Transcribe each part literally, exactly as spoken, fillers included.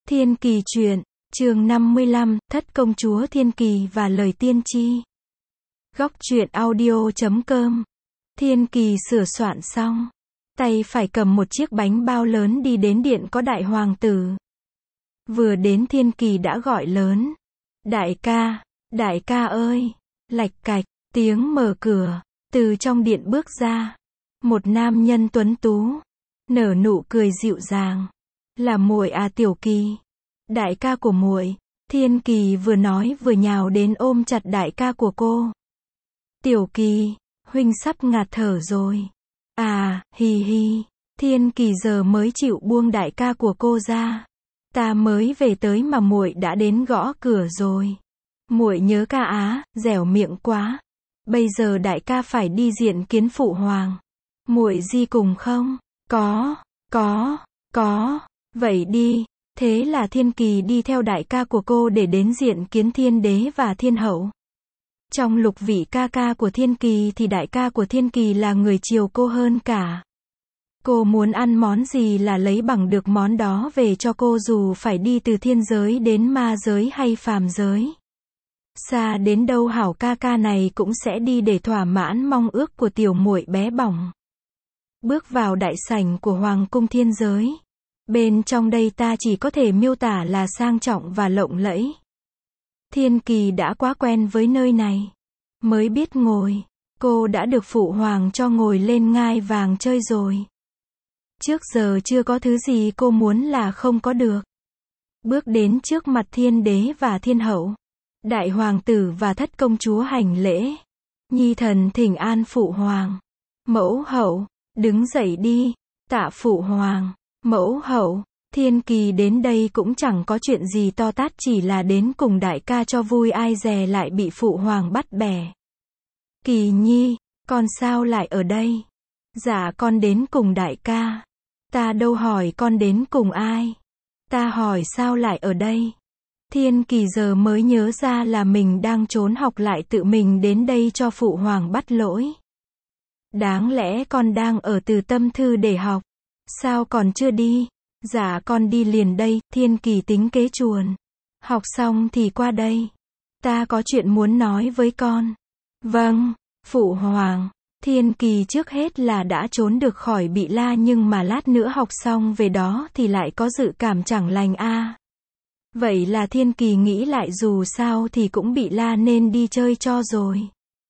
Thiên Kỳ truyện, chương năm mươi lăm, Thất công chúa Thiên Kỳ và lời tiên tri. Góc truyện audio chấm com. Thiên Kỳ sửa soạn xong, tay phải cầm một chiếc bánh bao lớn đi đến điện có đại hoàng tử. Vừa đến Thiên Kỳ đã gọi lớn. Đại ca, đại ca ơi, lạch cạch, tiếng mở cửa, từ trong điện bước ra. Một nam nhân tuấn tú, nở nụ cười dịu dàng. Là muội à Tiểu Kỳ. Đại ca của muội. Thiên Kỳ vừa nói vừa nhào đến ôm chặt đại ca của cô. Tiểu Kỳ, huynh sắp ngạt thở rồi. À, hì hì. Thiên Kỳ giờ mới chịu buông đại ca của cô ra. Ta mới về tới mà muội đã đến gõ cửa rồi. Muội nhớ ca á, dẻo miệng quá. Bây giờ đại ca phải đi diện kiến phụ hoàng. Muội đi cùng không? Có, có, có. Vậy đi. Thế là Thiên Kỳ đi theo đại ca của cô để đến diện kiến thiên đế và thiên hậu. Trong lục vị ca ca của Thiên Kỳ thì đại ca của Thiên Kỳ là người chiều cô hơn cả. Cô muốn ăn món gì là lấy bằng được món đó về cho cô, dù phải đi từ thiên giới đến ma giới hay phàm giới. Xa đến đâu hảo ca ca này cũng sẽ đi để thỏa mãn mong ước của tiểu muội bé bỏng. Bước vào đại sảnh của hoàng cung thiên giới. Bên trong đây ta chỉ có thể miêu tả là sang trọng và lộng lẫy. Thiên Kỳ đã quá quen với nơi này. Mới biết ngồi, cô đã được phụ hoàng cho ngồi lên ngai vàng chơi rồi. Trước giờ chưa có thứ gì cô muốn là không có được. Bước đến trước mặt thiên đế và thiên hậu. Đại hoàng tử và thất công chúa hành lễ. Nhi thần thỉnh an phụ hoàng. Mẫu hậu, đứng dậy đi. Tạ phụ hoàng. Mẫu hậu. Thiên Kỳ đến đây cũng chẳng có chuyện gì to tát, chỉ là đến cùng đại ca cho vui, ai dè lại bị phụ hoàng bắt bẻ. Kỳ nhi, con sao lại ở đây? Dạ con đến cùng đại ca. Ta đâu hỏi con đến cùng ai. Ta hỏi sao lại ở đây. Thiên Kỳ giờ mới nhớ ra là mình đang trốn học lại tự mình đến đây cho phụ hoàng bắt lỗi. Đáng lẽ con đang ở Từ Tâm Thư để học. Sao còn chưa đi? Dạ con đi liền đây. Thiên Kỳ tính kế chuồn. Học xong thì qua đây. Ta có chuyện muốn nói với con. Vâng, phụ hoàng. Thiên Kỳ trước hết là đã trốn được khỏi bị la, nhưng mà lát nữa học xong về đó thì lại có dự cảm chẳng lành a. À. Vậy là Thiên Kỳ nghĩ lại dù sao thì cũng bị la nên đi chơi cho rồi.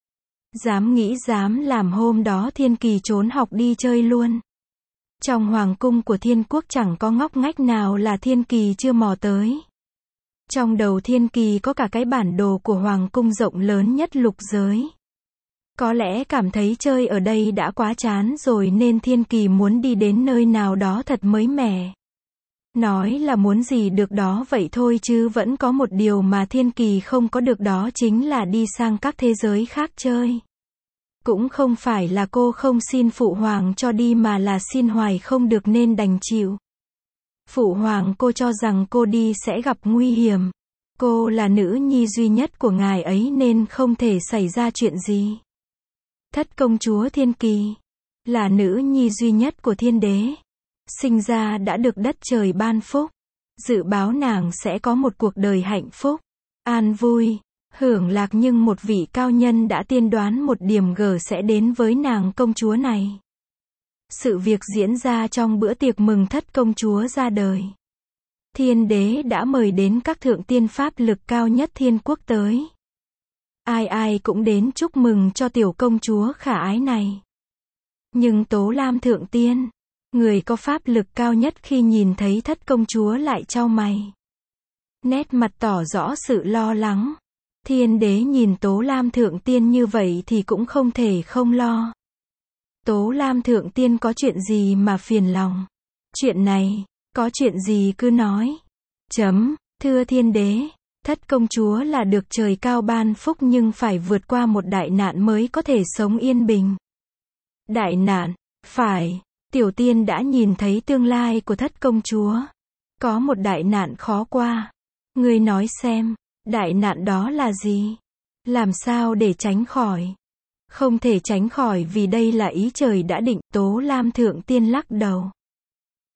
Dám nghĩ dám làm, hôm đó Thiên Kỳ trốn học đi chơi luôn. Trong hoàng cung của Thiên Quốc chẳng có ngóc ngách nào là Thiên Kỳ chưa mò tới. Trong đầu Thiên Kỳ có cả cái bản đồ của hoàng cung rộng lớn nhất lục giới. Có lẽ cảm thấy chơi ở đây đã quá chán rồi nên Thiên Kỳ muốn đi đến nơi nào đó thật mới mẻ. Nói là muốn gì được đó vậy thôi, chứ vẫn có một điều mà Thiên Kỳ không có được, đó chính là đi sang các thế giới khác chơi. Cũng không phải là cô không xin phụ hoàng cho đi, mà là xin hoài không được nên đành chịu. Phụ hoàng cô cho rằng cô đi sẽ gặp nguy hiểm. Cô là nữ nhi duy nhất của ngài ấy nên không thể xảy ra chuyện gì. Thất công chúa Thiên Kỳ là nữ nhi duy nhất của thiên đế. Sinh ra đã được đất trời ban phúc. Dự báo nàng sẽ có một cuộc đời hạnh phúc, an vui, hưởng lạc, nhưng một vị cao nhân đã tiên đoán một điểm gở sẽ đến với nàng công chúa này. Sự việc diễn ra trong bữa tiệc mừng thất công chúa ra đời. Thiên đế đã mời đến các thượng tiên pháp lực cao nhất Thiên Quốc tới. Ai ai cũng đến chúc mừng cho tiểu công chúa khả ái này. Nhưng Tố Lam thượng tiên, người có pháp lực cao nhất, khi nhìn thấy thất công chúa lại chau mày. Nét mặt tỏ rõ sự lo lắng. Thiên đế nhìn Tố Lam thượng tiên như vậy thì cũng không thể không lo. Tố Lam thượng tiên có chuyện gì mà phiền lòng? Chuyện này, có chuyện gì cứ nói. Chấm, thưa thiên đế, thất công chúa là được trời cao ban phúc nhưng phải vượt qua một đại nạn mới có thể sống yên bình. Đại nạn? Phải, tiểu tiên đã nhìn thấy tương lai của thất công chúa. Có một đại nạn khó qua. Ngươi nói xem, đại nạn đó là gì? Làm sao để tránh khỏi? Không thể tránh khỏi vì đây là ý trời đã định. Tố Lam thượng tiên lắc đầu.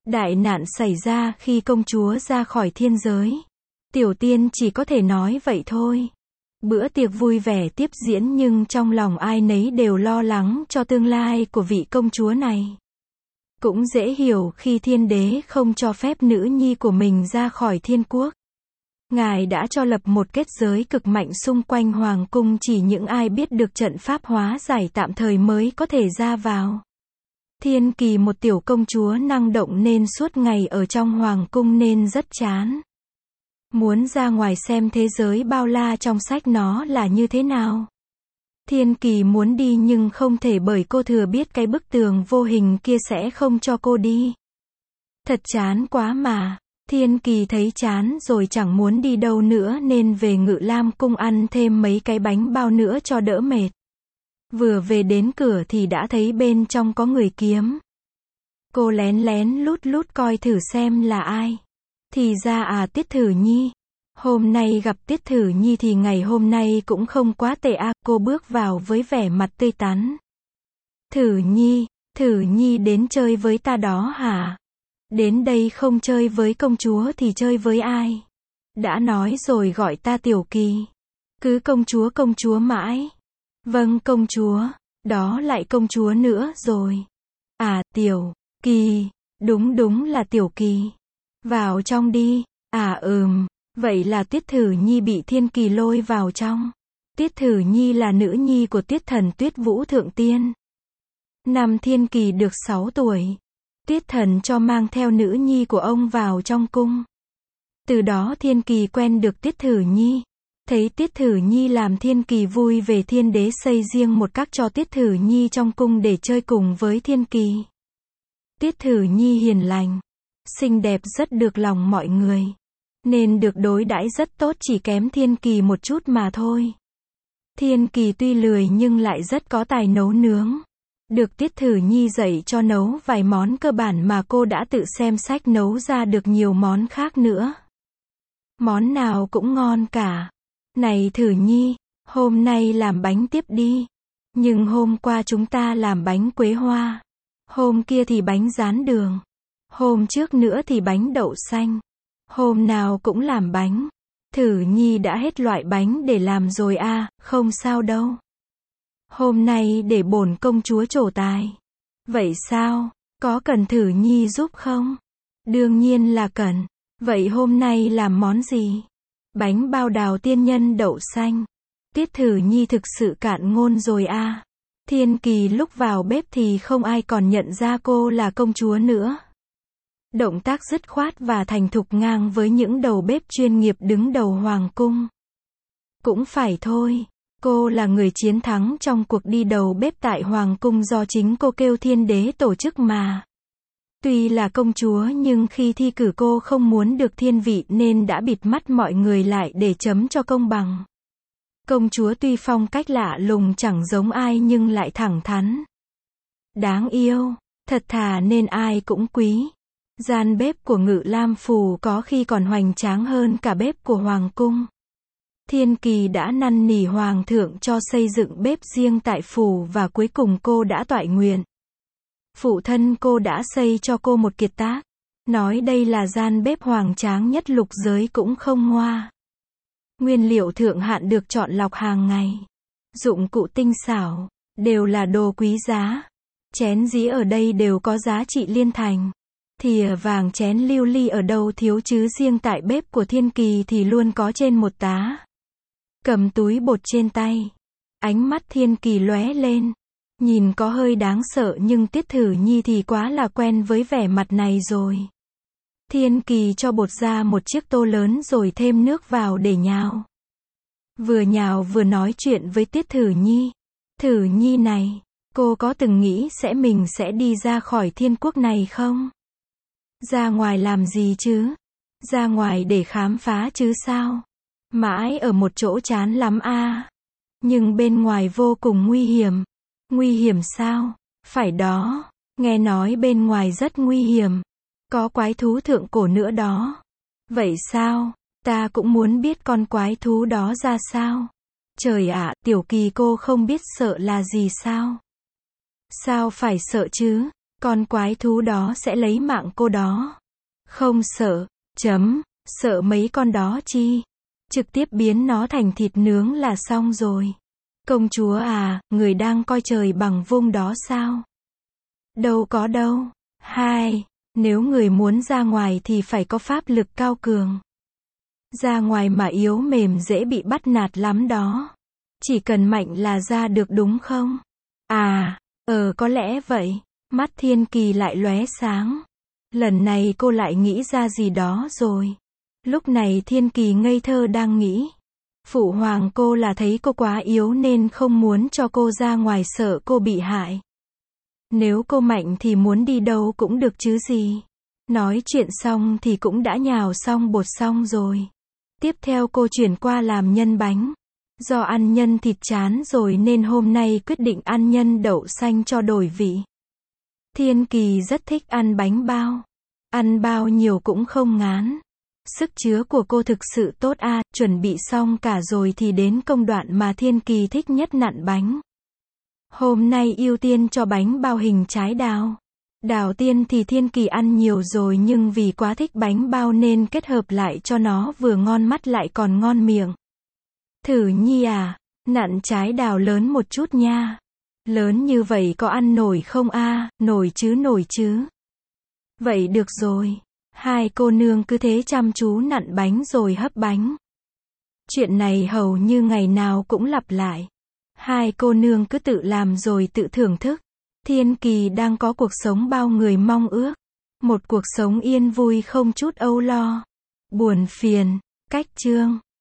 Đại nạn xảy ra khi công chúa ra khỏi thiên giới. Tiểu tiên chỉ có thể nói vậy thôi. Bữa tiệc vui vẻ tiếp diễn nhưng trong lòng ai nấy đều lo lắng cho tương lai của vị công chúa này. Cũng dễ hiểu khi thiên đế không cho phép nữ nhi của mình ra khỏi thiên quốc. Ngài đã cho lập một kết giới cực mạnh xung quanh hoàng cung, chỉ những ai biết được trận pháp hóa giải tạm thời mới có thể ra vào. Thiên Kỳ một tiểu công chúa năng động nên suốt ngày ở trong hoàng cung nên rất chán. Muốn ra ngoài xem thế giới bao la trong sách nó là như thế nào. Thiên Kỳ muốn đi nhưng không thể bởi cô thừa biết cái bức tường vô hình kia sẽ không cho cô đi. Thật chán quá mà. Thiên Kỳ thấy chán rồi chẳng muốn đi đâu nữa nên về Ngự Lam cung ăn thêm mấy cái bánh bao nữa cho đỡ mệt. Vừa về đến cửa thì đã thấy bên trong có người kiếm. Cô lén lén lút lút coi thử xem là ai. Thì ra à, Tiết Thử Nhi. Hôm nay gặp Tiết Thử Nhi thì ngày hôm nay cũng không quá tệ à, cô bước vào với vẻ mặt tươi tắn. Thử Nhi, Thử Nhi đến chơi với ta đó hả? Đến đây không chơi với công chúa thì chơi với ai? Đã nói rồi gọi ta Tiểu Kỳ. Cứ công chúa công chúa mãi. Vâng công chúa, đó lại công chúa nữa rồi. À, Tiểu Kỳ, đúng đúng là Tiểu Kỳ. Vào trong đi. À ừm, vậy là Tiết Thử Nhi bị Thiên Kỳ lôi vào trong. Tiết Thử Nhi là nữ nhi của Tiết Thần Tuyết Vũ Thượng Tiên. Năm Thiên Kỳ được sáu tuổi. Tiết Thần cho mang theo nữ nhi của ông vào trong cung. Từ đó Thiên Kỳ quen được Tiết Thử Nhi. Thấy Tiết Thử Nhi làm Thiên Kỳ vui về thiên đế xây riêng một các cho Tiết Thử Nhi trong cung để chơi cùng với Thiên Kỳ. Tiết Thử Nhi hiền lành, xinh đẹp rất được lòng mọi người. Nên được đối đãi rất tốt, chỉ kém Thiên Kỳ một chút mà thôi. Thiên Kỳ tuy lười nhưng lại rất có tài nấu nướng. Được Tiết Thử Nhi dạy cho nấu vài món cơ bản mà cô đã tự xem sách nấu ra được nhiều món khác nữa. Món nào cũng ngon cả. Này Thử Nhi, hôm nay làm bánh tiếp đi. Nhưng hôm qua chúng ta làm bánh quế hoa. Hôm kia thì bánh rán đường. Hôm trước nữa thì bánh đậu xanh. Hôm nào cũng làm bánh. Thử Nhi đã hết loại bánh để làm rồi à, không sao đâu. Hôm nay để bổn công chúa trổ tài. Vậy sao, có cần Thử Nhi giúp không? Đương nhiên là cần. Vậy hôm nay làm món gì? Bánh bao đào tiên nhân đậu xanh. Tiết Thử Nhi thực sự cạn ngôn rồi à. Thiên Kỳ lúc vào bếp thì không ai còn nhận ra cô là công chúa nữa. Động tác dứt khoát và thành thục ngang với những đầu bếp chuyên nghiệp đứng đầu hoàng cung. Cũng phải thôi, cô là người chiến thắng trong cuộc đi đầu bếp tại hoàng cung do chính cô kêu thiên đế tổ chức mà. Tuy là công chúa nhưng khi thi cử cô không muốn được thiên vị nên đã bịt mắt mọi người lại để chấm cho công bằng. Công chúa tuy phong cách lạ lùng chẳng giống ai nhưng lại thẳng thắn. Đáng yêu, thật thà nên ai cũng quý. Gian bếp của Ngự Lam Phủ có khi còn hoành tráng hơn cả bếp của hoàng cung. Thiên Kỳ đã năn nỉ hoàng thượng cho xây dựng bếp riêng tại phủ và cuối cùng cô đã toại nguyện. Phụ thân cô đã xây cho cô một kiệt tác. Nói đây là gian bếp hoàng tráng nhất lục giới cũng không ngoa. Nguyên liệu thượng hạng được chọn lọc hàng ngày. Dụng cụ tinh xảo, đều là đồ quý giá. Chén dĩa ở đây đều có giá trị liên thành. Thìa vàng chén lưu ly ở đâu thiếu chứ riêng tại bếp của Thiên Kỳ thì luôn có trên một tá. Cầm túi bột trên tay. Ánh mắt Thiên Kỳ lóe lên. Nhìn có hơi đáng sợ nhưng Tiết Thử Nhi thì quá là quen với vẻ mặt này rồi. Thiên Kỳ cho bột ra một chiếc tô lớn rồi thêm nước vào để nhào. Vừa nhào vừa nói chuyện với Tiết Thử Nhi. Thử Nhi này, cô có từng nghĩ sẽ mình sẽ đi ra khỏi thiên quốc này không? Ra ngoài làm gì chứ? Ra ngoài để khám phá chứ sao? Mãi ở một chỗ chán lắm a. Nhưng bên ngoài vô cùng nguy hiểm. Nguy hiểm sao? Phải đó, nghe nói bên ngoài rất nguy hiểm. Có quái thú thượng cổ nữa đó. Vậy sao? Ta cũng muốn biết con quái thú đó ra sao. Trời ạ, Tiểu Kỳ cô không biết sợ là gì sao? Sao phải sợ chứ? Con quái thú đó sẽ lấy mạng cô đó. Không sợ, chấm, sợ mấy con đó chi. Trực tiếp biến nó thành thịt nướng là xong rồi. Công chúa à, người đang coi trời bằng vung đó sao? Đâu có đâu. Hai, nếu người muốn ra ngoài thì phải có pháp lực cao cường. Ra ngoài mà yếu mềm dễ bị bắt nạt lắm đó. Chỉ cần mạnh là ra được đúng không? À, ờ có lẽ vậy. Mắt Thiên Kỳ lại lóe sáng. Lần này cô lại nghĩ ra gì đó rồi. Lúc này Thiên Kỳ ngây thơ đang nghĩ. Phụ hoàng cô là thấy cô quá yếu nên không muốn cho cô ra ngoài sợ cô bị hại. Nếu cô mạnh thì muốn đi đâu cũng được chứ gì. Nói chuyện xong thì cũng đã nhào xong bột xong rồi. Tiếp theo cô chuyển qua làm nhân bánh. Do ăn nhân thịt chán rồi nên hôm nay quyết định ăn nhân đậu xanh cho đổi vị. Thiên Kỳ rất thích ăn bánh bao. Ăn bao nhiêu cũng không ngán. Sức chứa của cô thực sự tốt a, à, chuẩn bị xong cả rồi thì đến công đoạn mà Thiên Kỳ thích nhất nặn bánh. Hôm nay ưu tiên cho bánh bao hình trái đào. Đào tiên thì Thiên Kỳ ăn nhiều rồi nhưng vì quá thích bánh bao nên kết hợp lại cho nó vừa ngon mắt lại còn ngon miệng. Thử Nhi à, nặn trái đào lớn một chút nha. Lớn như vậy có ăn nổi không a? À? Nổi chứ nổi chứ. Vậy được rồi. Hai cô nương cứ thế chăm chú nặn bánh rồi hấp bánh. Chuyện này hầu như ngày nào cũng lặp lại. Hai cô nương cứ tự làm rồi tự thưởng thức. Thiên Kỳ đang có cuộc sống bao người mong ước. Một cuộc sống yên vui không chút âu lo, buồn phiền. Cách chương